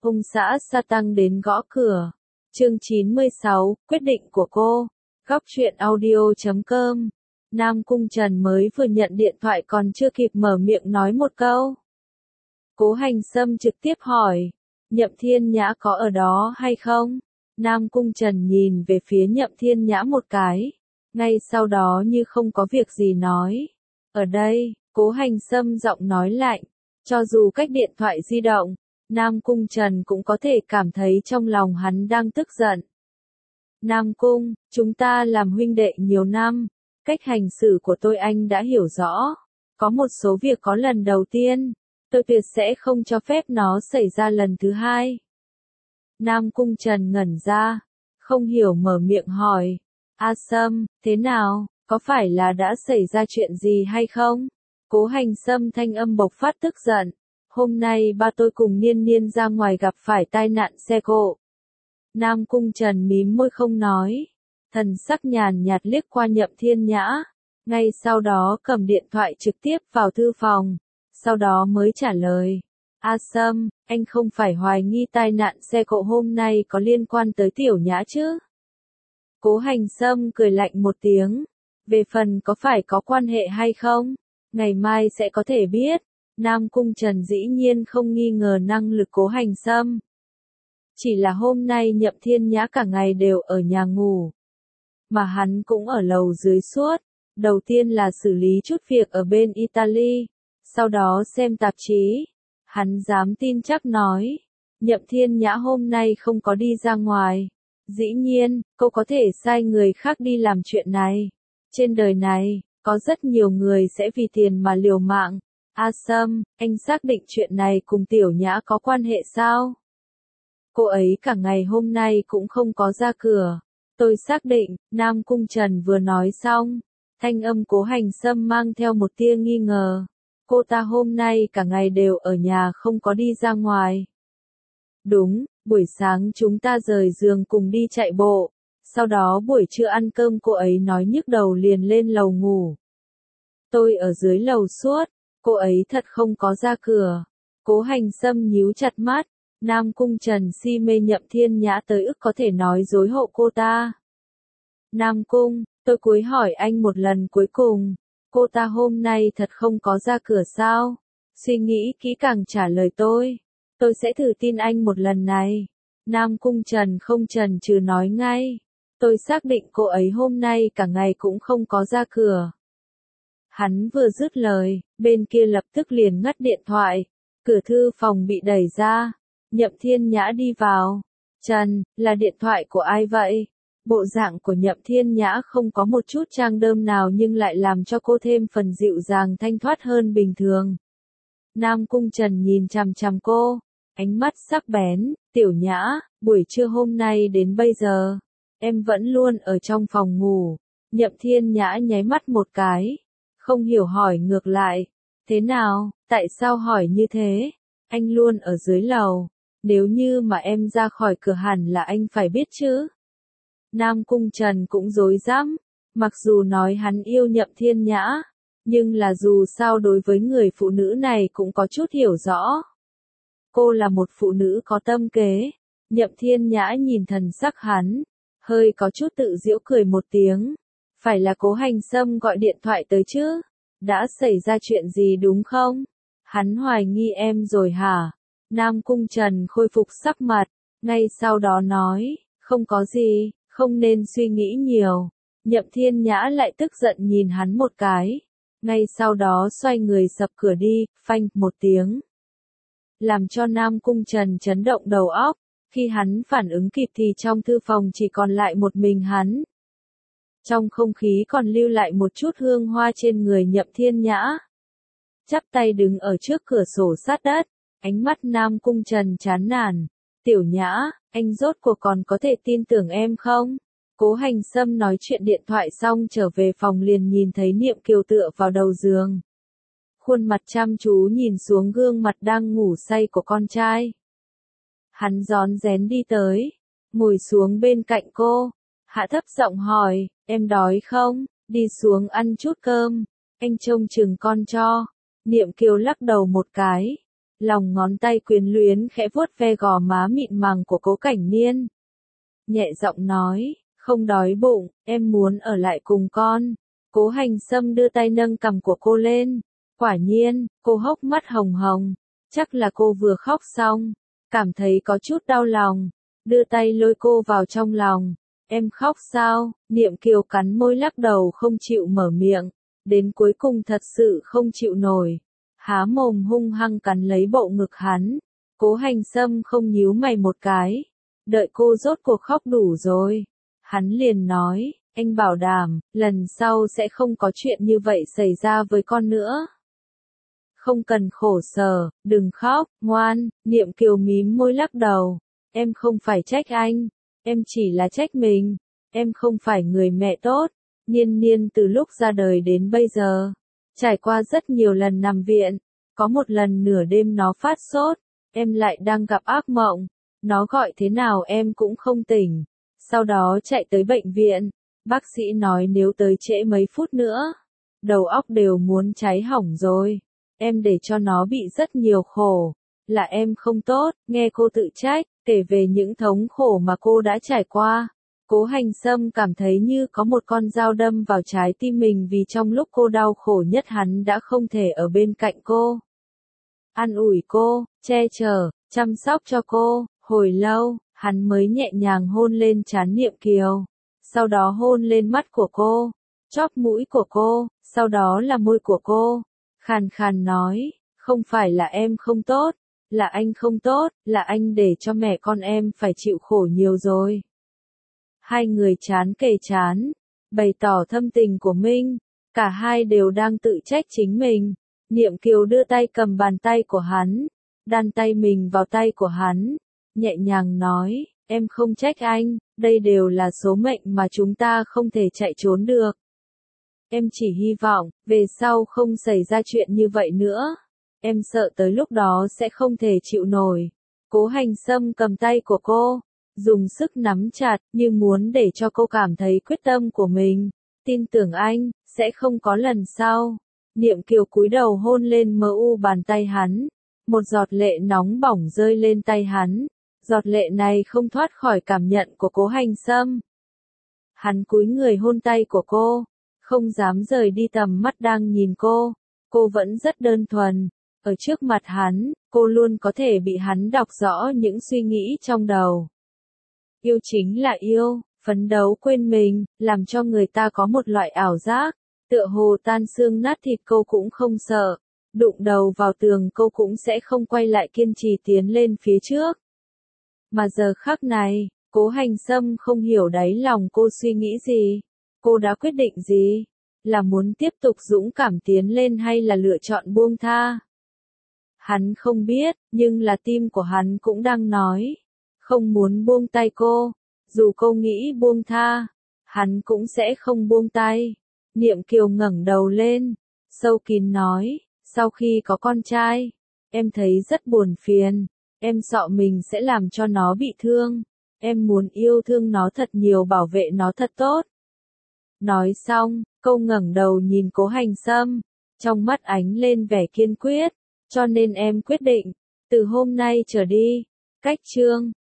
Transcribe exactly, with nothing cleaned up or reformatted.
Ông xã sa tăng đến gõ cửa. Chương chín mươi sáu, quyết định của cô. Góc truyện audio chấm com. Nam Cung Trần mới vừa nhận điện thoại còn chưa kịp mở miệng nói một câu. Cố Hành Sâm trực tiếp hỏi, Nhậm Thiên Nhã có ở đó hay không? Nam Cung Trần nhìn về phía Nhậm Thiên Nhã một cái, ngay sau đó như không có việc gì nói. Ở đây, Cố Hành Sâm giọng nói lạnh, cho dù cách điện thoại di động, Nam Cung Trần cũng có thể cảm thấy trong lòng hắn đang tức giận. Nam Cung, chúng ta làm huynh đệ nhiều năm, cách hành xử của tôi anh đã hiểu rõ. Có một số việc có lần đầu tiên, tôi tuyệt sẽ không cho phép nó xảy ra lần thứ hai. Nam Cung Trần ngẩn ra, không hiểu mở miệng hỏi, A Sâm, thế nào, có phải là đã xảy ra chuyện gì hay không? Cố Hành Sâm thanh âm bộc phát tức giận. Hôm nay ba tôi cùng Niên Niên ra ngoài gặp phải tai nạn xe cộ. Nam Cung Trần mím môi không nói, thần sắc nhàn nhạt liếc qua Nhậm Thiên Nhã, ngay sau đó cầm điện thoại trực tiếp vào thư phòng, sau đó mới trả lời. A Sâm, anh không phải hoài nghi tai nạn xe cộ hôm nay có liên quan tới Tiểu Nhã chứ? Cố Hành Sâm cười lạnh một tiếng, về phần có phải có quan hệ hay không, ngày mai sẽ có thể biết. Nam Cung Trần dĩ nhiên không nghi ngờ năng lực Cố Hành Sâm. Chỉ là hôm nay Nhậm Thiên Nhã cả ngày đều ở nhà ngủ, mà hắn cũng ở lầu dưới suốt. Đầu tiên là xử lý chút việc ở bên Italy, sau đó xem tạp chí. Hắn dám tin chắc nói, Nhậm Thiên Nhã hôm nay không có đi ra ngoài. Dĩ nhiên, cô có thể sai người khác đi làm chuyện này. Trên đời này, có rất nhiều người sẽ vì tiền mà liều mạng. A Sâm, anh xác định chuyện này cùng Tiểu Nhã có quan hệ sao? Cô ấy cả ngày hôm nay cũng không có ra cửa. Tôi xác định, Nam Cung Trần vừa nói xong, thanh âm Cố Hành Sâm mang theo một tia nghi ngờ. Cô ta hôm nay cả ngày đều ở nhà không có đi ra ngoài. Đúng, buổi sáng chúng ta rời giường cùng đi chạy bộ, sau đó buổi trưa ăn cơm cô ấy nói nhức đầu liền lên lầu ngủ. Tôi ở dưới lầu suốt. Cô ấy thật không có ra cửa. Cố Hành Sâm nhíu chặt mắt. Nam Cung Trần si mê Nhậm Thiên Nhã tới ức có thể nói dối hộ cô ta. Nam Cung, tôi cúi hỏi anh một lần cuối cùng. Cô ta hôm nay thật không có ra cửa sao? Suy nghĩ kỹ càng trả lời tôi. Tôi sẽ thử tin anh một lần này. Nam Cung Trần không chần chừ nói ngay. Tôi xác định cô ấy hôm nay cả ngày cũng không có ra cửa. Hắn vừa dứt lời, bên kia lập tức liền ngắt điện thoại. Cửa thư phòng bị đẩy ra. Nhậm Thiên Nhã đi vào. Trần, là điện thoại của ai vậy? Bộ dạng của Nhậm Thiên Nhã không có một chút trang đơm nào nhưng lại làm cho cô thêm phần dịu dàng thanh thoát hơn bình thường. Nam Cung Trần nhìn chằm chằm cô, ánh mắt sắc bén. Tiểu Nhã, buổi trưa hôm nay đến bây giờ, em vẫn luôn ở trong phòng ngủ. Nhậm Thiên Nhã nháy mắt một cái. Không hiểu hỏi ngược lại, thế nào, tại sao hỏi như thế? Anh luôn ở dưới lầu, nếu như mà em ra khỏi cửa hẳn là anh phải biết chứ. Nam Cung Trần cũng rối rắm, mặc dù nói hắn yêu Nhậm Thiên Nhã, nhưng là dù sao đối với người phụ nữ này cũng có chút hiểu rõ. Cô là một phụ nữ có tâm kế. Nhậm Thiên Nhã nhìn thần sắc hắn, hơi có chút tự giễu cười một tiếng. Phải là Cố Hành Sâm gọi điện thoại tới chứ? Đã xảy ra chuyện gì đúng không? Hắn hoài nghi em rồi hả? Nam Cung Trần khôi phục sắc mặt, ngay sau đó nói, không có gì, không nên suy nghĩ nhiều. Nhậm Thiên Nhã lại tức giận nhìn hắn một cái, ngay sau đó xoay người sập cửa đi, phanh, một tiếng. Làm cho Nam Cung Trần chấn động đầu óc, khi hắn phản ứng kịp thì trong thư phòng chỉ còn lại một mình hắn. Trong không khí còn lưu lại một chút hương hoa trên người Nhậm Thiên Nhã. Chắp tay đứng ở trước cửa sổ sát đất, ánh mắt Nam Cung Trần chán nản. Tiểu Nhã, anh rốt cuộc còn có thể tin tưởng em không? Cố Hành Sâm nói chuyện điện thoại xong trở về phòng liền nhìn thấy Niệm Kiều tựa vào đầu giường. Khuôn mặt chăm chú nhìn xuống gương mặt đang ngủ say của con trai. Hắn rón rén đi tới, ngồi xuống bên cạnh cô, hạ thấp giọng hỏi, em đói không? Đi xuống ăn chút cơm, anh trông chừng con cho. Niệm Kiều lắc đầu một cái, lòng ngón tay quyến luyến khẽ vuốt ve gò má mịn màng của Cố Cảnh Niên. Nhẹ giọng nói, không đói bụng, em muốn ở lại cùng con. Cố Hành Sâm đưa tay nâng cằm của cô lên. Quả nhiên, cô hốc mắt hồng hồng. Chắc là cô vừa khóc xong, cảm thấy có chút đau lòng. Đưa tay lôi cô vào trong lòng. Em khóc sao? Niệm Kiều cắn môi lắc đầu không chịu mở miệng. Đến cuối cùng thật sự không chịu nổi. Há mồm hung hăng cắn lấy bộ ngực hắn. Cố Hành Sâm không nhíu mày một cái. Đợi cô rốt cuộc khóc đủ rồi. Hắn liền nói, anh bảo đảm, lần sau sẽ không có chuyện như vậy xảy ra với con nữa. Không cần khổ sở, đừng khóc, ngoan. Niệm Kiều mím môi lắc đầu. Em không phải trách anh, em chỉ là trách mình. Em không phải người mẹ tốt. Niên Niên từ lúc ra đời đến bây giờ, trải qua rất nhiều lần nằm viện. Có một lần nửa đêm nó phát sốt, em lại đang gặp ác mộng. Nó gọi thế nào em cũng không tỉnh. Sau đó chạy tới bệnh viện. Bác sĩ nói nếu tới trễ mấy phút nữa, đầu óc đều muốn cháy hỏng rồi. Em để cho nó bị rất nhiều khổ. Là em không tốt, nghe cô tự trách, kể về những thống khổ mà cô đã trải qua. Cố Hành Sâm cảm thấy như có một con dao đâm vào trái tim mình vì trong lúc cô đau khổ nhất hắn đã không thể ở bên cạnh cô. An ủi cô, che chở, chăm sóc cho cô. Hồi lâu, hắn mới nhẹ nhàng hôn lên trán Niệm Kiều. Sau đó hôn lên mắt của cô, chóp mũi của cô, sau đó là môi của cô. Khàn khàn nói, không phải là em không tốt, là anh không tốt, là anh để cho mẹ con em phải chịu khổ nhiều rồi. Hai người trán kề trán, bày tỏ thâm tình của mình, cả hai đều đang tự trách chính mình. Niệm Kiều đưa tay cầm bàn tay của hắn, đan tay mình vào tay của hắn, nhẹ nhàng nói, em không trách anh, đây đều là số mệnh mà chúng ta không thể chạy trốn được. Em chỉ hy vọng, về sau không xảy ra chuyện như vậy nữa. Em sợ tới lúc đó sẽ không thể chịu nổi. Cố Hành Sâm cầm tay của cô, dùng sức nắm chặt, như muốn để cho cô cảm thấy quyết tâm của mình. Tin tưởng anh, sẽ không có lần sau. Niệm Kiều cúi đầu hôn lên mờ u bàn tay hắn. Một giọt lệ nóng bỏng rơi lên tay hắn. Giọt lệ này không thoát khỏi cảm nhận của Cố Hành Sâm. Hắn cúi người hôn tay của cô, không dám rời đi tầm mắt đang nhìn cô. Cô vẫn rất đơn thuần. Ở trước mặt hắn, cô luôn có thể bị hắn đọc rõ những suy nghĩ trong đầu. Yêu chính là yêu, phấn đấu quên mình, làm cho người ta có một loại ảo giác. Tựa hồ tan xương nát thịt cô cũng không sợ. Đụng đầu vào tường cô cũng sẽ không quay lại kiên trì tiến lên phía trước. Mà giờ khắc này, Cố Hành Sâm không hiểu đáy lòng cô suy nghĩ gì. Cô đã quyết định gì? Là muốn tiếp tục dũng cảm tiến lên hay là lựa chọn buông tha? Hắn không biết, nhưng là tim của hắn cũng đang nói. Không muốn buông tay cô. Dù cô nghĩ buông tha, hắn cũng sẽ không buông tay. Niệm Kiều ngẩng đầu lên, sâu kín nói, sau khi có con trai, em thấy rất buồn phiền. Em sợ mình sẽ làm cho nó bị thương. Em muốn yêu thương nó thật nhiều, bảo vệ nó thật tốt. Nói xong, cô ngẩng đầu nhìn Cố Hành Sâm, trong mắt ánh lên vẻ kiên quyết. Cho nên em quyết định, từ hôm nay trở đi, cách chương